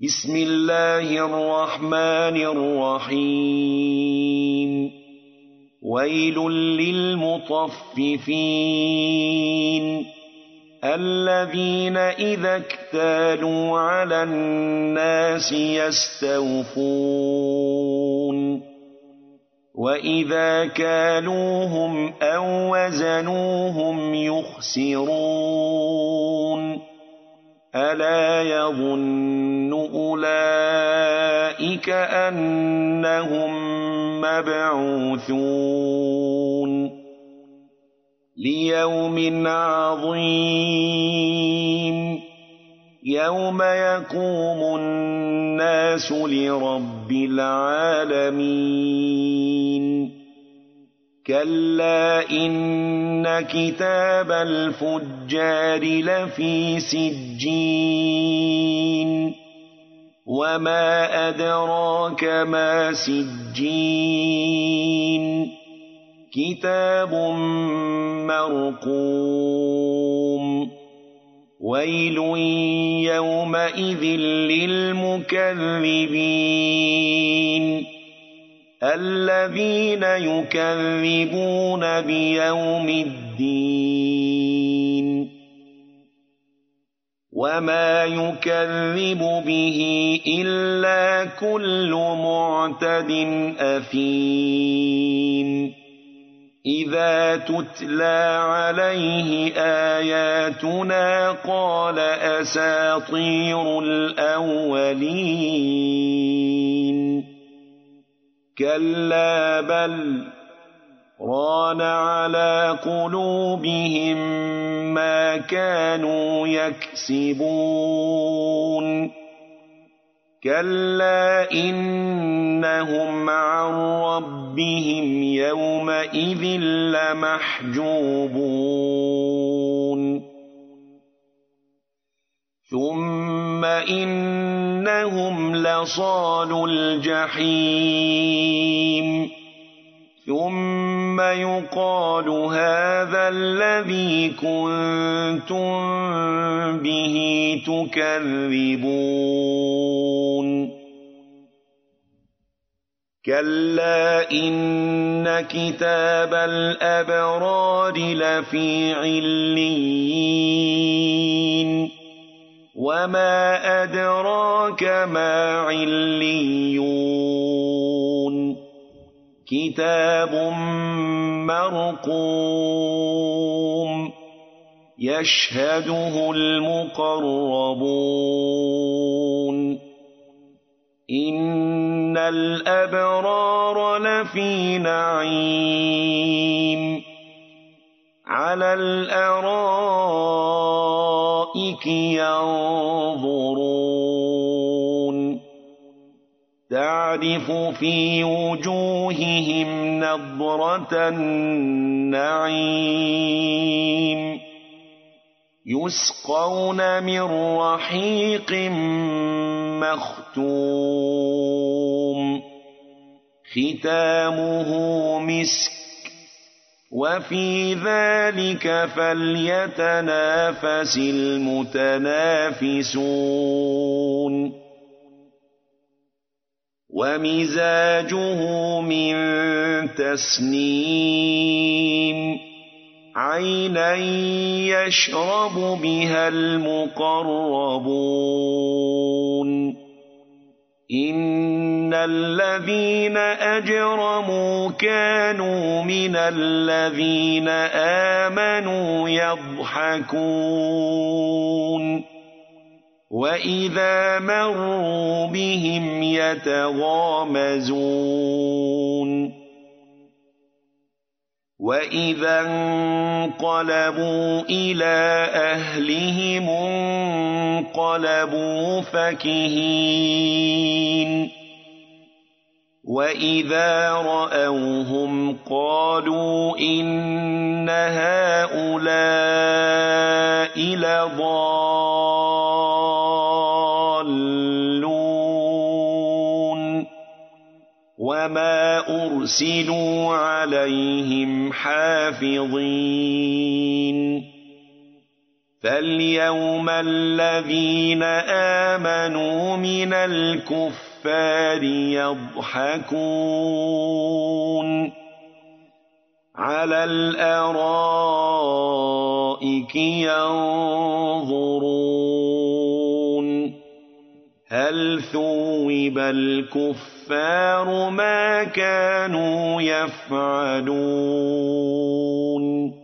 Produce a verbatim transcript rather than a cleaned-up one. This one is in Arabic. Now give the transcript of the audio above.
بسم الله الرحمن الرحيم ويل للمطففين الذين إذا اكتالوا على الناس يستوفون وإذا كالوهم أو وزنوهم يخسرون ألا يظن أولئك أنهم مبعوثون ليوم عظيم يوم يقوم الناس لرب العالمين كلا إن كتاب الفجار لفي سجين وما أدراك ما سجين كتاب مرقوم ويل يومئذ للمكذبين الذين يكذبون بيوم الدين وما يكذب به إلا كل معتد أثيم إذا تتلى عليه آياتنا قال أساطير الأولين كلا بل ران على قلوبهم ما كانوا يكسبون كلا إنهم عن ربهم يومئذ لمحجوبون ثم إنهم لصالو الجحيم ثم يقال هذا الذي كنتم به تكذبون كلا إن كتاب الأبرار لفي عليين وما أدراك ما عليون كتاب مرقوم يشهده المقربون إن الأبرار لفي نعيم على الأرائك ينظرون تعرف في وجوههم نضرة النعيم يسقون من رحيق مختوم ختامه مسك وفي ذلك فليتنافس المتنافسون ومزاجه من تسنيم عينا يشرب بها المقربون إن الذين أجرموا كانوا من الذين آمنوا يضحكون وإذا مروا بهم يتغامزون وإذا انقلبوا إلى أهلهم انقلبوا فكهين وإذا رأوهم قالوا إن هؤلاء لضالون وما أرسلوا عليهم حافظين فاليوم الذين آمنوا من الكفار يضحكون على الأرائك ينظرون هل ثوب الكفار ما كانوا يفعلون